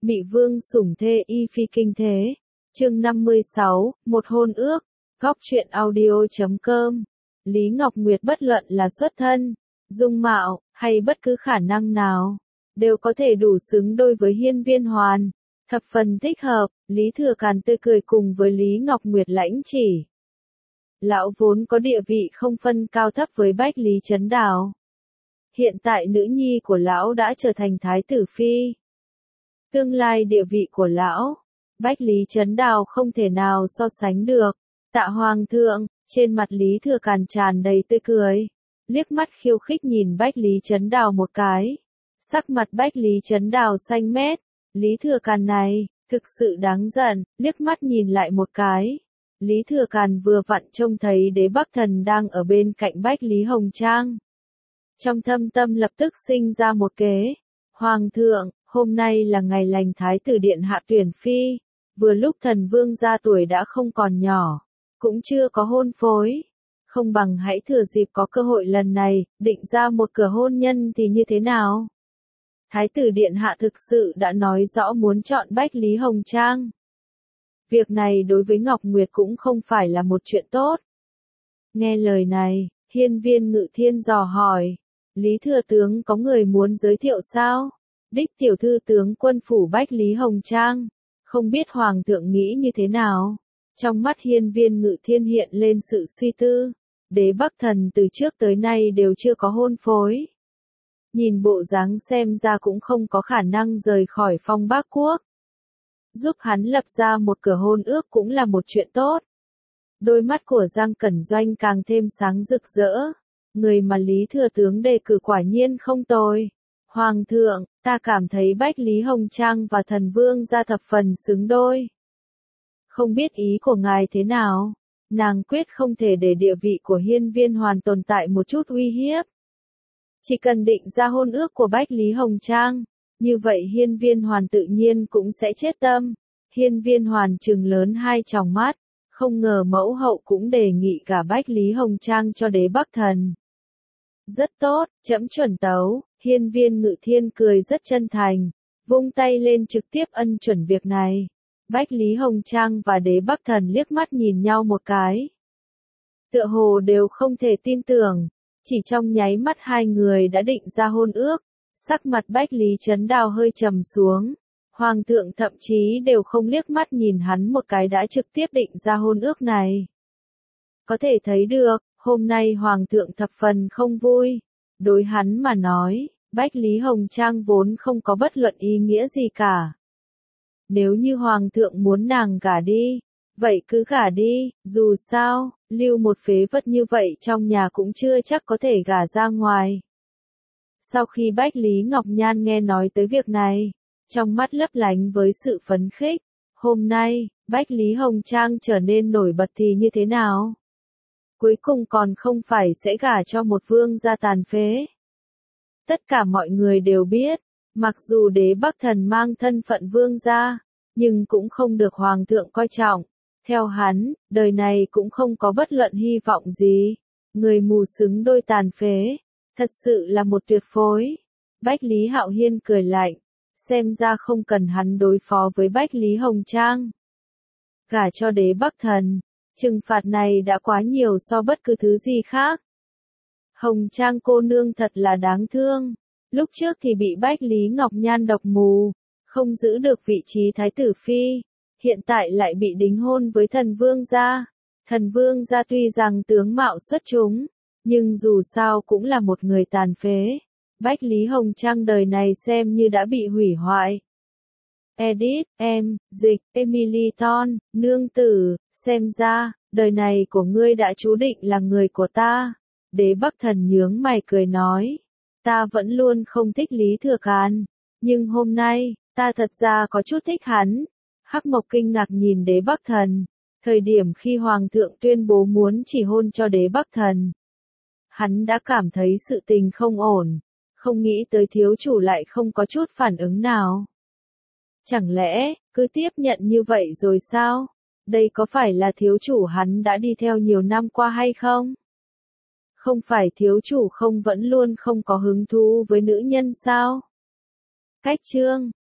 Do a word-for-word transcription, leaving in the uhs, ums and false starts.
Mị vương sủng thê y phi kinh thế. Chương năm mươi sáu, một hôn ước. Góc truyện audio chấm com. Lý Ngọc Nguyệt bất luận là xuất thân, dung mạo, hay bất cứ khả năng nào, đều có thể đủ xứng đôi với Hiên Viên Hoàn. Thập phần thích hợp, Lý Thừa Càn tươi cười cùng với Lý Ngọc Nguyệt lãnh chỉ. Lão vốn có địa vị không phân cao thấp với Bách Lý Chấn Đào. Hiện tại nữ nhi của lão đã trở thành thái tử phi. Tương lai địa vị của lão, Bách Lý Chấn Đào không thể nào so sánh được. Tạ Hoàng thượng, trên mặt Lý Thừa Càn tràn đầy tươi cười, liếc mắt khiêu khích nhìn Bách Lý Chấn Đào một cái. Sắc mặt Bách Lý Chấn Đào xanh mét, Lý Thừa Càn này, thực sự đáng giận, liếc mắt nhìn lại một cái. Lý Thừa Càn vừa vặn trông thấy Đế Bắc Thần đang ở bên cạnh Bách Lý Hồng Trang. Trong thâm tâm lập tức sinh ra một kế. Hoàng thượng, hôm nay là ngày lành thái tử điện hạ tuyển phi, vừa lúc thần vương gia tuổi đã không còn nhỏ, cũng chưa có hôn phối. Không bằng hãy thừa dịp có cơ hội lần này, định ra một cửa hôn nhân thì như thế nào? Thái tử điện hạ thực sự đã nói rõ muốn chọn Bách Lý Hồng Trang. Việc này đối với Ngọc Nguyệt cũng không phải là một chuyện tốt. Nghe lời này, Hiên Viên Ngự Thiên dò hỏi, Lý Thừa Tướng có người muốn giới thiệu sao? Đích tiểu thư tướng quân phủ Bách Lý Hồng Trang, không biết Hoàng thượng nghĩ như thế nào? Trong mắt Hiên Viên Ngự Thiên hiện lên sự suy tư. Đế Bắc Thần từ trước tới nay đều chưa có hôn phối. Nhìn bộ dáng xem ra cũng không có khả năng rời khỏi Phong Bác Quốc. Giúp hắn lập ra một cửa hôn ước cũng là một chuyện tốt. Đôi mắt của Giang Cẩn Doanh càng thêm sáng rực rỡ. Người mà Lý Thừa Tướng đề cử quả nhiên không tồi. Hoàng thượng, ta cảm thấy Bách Lý Hồng Trang và thần vương gia thập phần xứng đôi. Không biết ý của ngài thế nào? Nàng quyết không thể để địa vị của Hiên Viên Hoàn tồn tại một chút uy hiếp. Chỉ cần định ra hôn ước của Bách Lý Hồng Trang, như vậy Hiên Viên Hoàn tự nhiên cũng sẽ chết tâm. Hiên Viên Hoàn trừng lớn hai tròng mắt, không ngờ mẫu hậu cũng đề nghị cả Bách Lý Hồng Trang cho Đế Bắc Thần. Rất tốt, trẫm chuẩn tấu. Hiên Viên Ngự Thiên cười rất chân thành, vung tay lên trực tiếp ân chuẩn việc này. Bách Lý Hồng Trang và Đế Bắc Thần liếc mắt nhìn nhau một cái. Tựa hồ đều không thể tin tưởng, chỉ trong nháy mắt hai người đã định ra hôn ước. Sắc mặt Bách Lý Chấn Đào hơi trầm xuống. Hoàng thượng thậm chí đều không liếc mắt nhìn hắn một cái đã trực tiếp định ra hôn ước này. Có thể thấy được, hôm nay Hoàng thượng thập phần không vui. Đối hắn mà nói, Bách Lý Hồng Trang vốn không có bất luận ý nghĩa gì cả. Nếu như Hoàng thượng muốn nàng gả đi, vậy cứ gả đi, dù sao, lưu một phế vật như vậy trong nhà cũng chưa chắc có thể gả ra ngoài. Sau khi Bách Lý Ngọc Nhan nghe nói tới việc này, trong mắt lấp lánh với sự phấn khích, hôm nay, Bách Lý Hồng Trang trở nên nổi bật thì như thế nào? Cuối cùng còn không phải sẽ gả cho một vương gia tàn phế. Tất cả mọi người đều biết, mặc dù Đế Bắc Thần mang thân phận vương gia, nhưng cũng không được Hoàng thượng coi trọng. Theo hắn, đời này cũng không có bất luận hy vọng gì. Người mù xứng đôi tàn phế, thật sự là một tuyệt phối. Bách Lý Hạo Hiên cười lạnh, xem ra không cần hắn đối phó với Bách Lý Hồng Trang. Gả cho Đế Bắc Thần, trừng phạt này đã quá nhiều so bất cứ thứ gì khác. Hồng Trang cô nương thật là đáng thương. Lúc trước thì bị Bách Lý Ngọc Nhan độc mù, không giữ được vị trí thái tử phi. Hiện tại lại bị đính hôn với thần vương gia. Thần vương gia tuy rằng tướng mạo xuất chúng, nhưng dù sao cũng là một người tàn phế. Bách Lý Hồng Trang đời này xem như đã bị hủy hoại. Edit, em, dịch, Emily Thorne, nương tử, xem ra, đời này của ngươi đã chú định là người của ta. Đế Bắc Thần nhướng mày cười nói, ta vẫn luôn không thích Lý Thừa Càn, nhưng hôm nay, ta thật ra có chút thích hắn. Hắc Mộc kinh ngạc nhìn Đế Bắc Thần, thời điểm khi Hoàng thượng tuyên bố muốn chỉ hôn cho Đế Bắc Thần. Hắn đã cảm thấy sự tình không ổn, không nghĩ tới thiếu chủ lại không có chút phản ứng nào. Chẳng lẽ, cứ tiếp nhận như vậy rồi sao? Đây có phải là thiếu chủ hắn đã đi theo nhiều năm qua hay không? Không phải thiếu chủ không vẫn luôn không có hứng thú với nữ nhân sao? Cách chương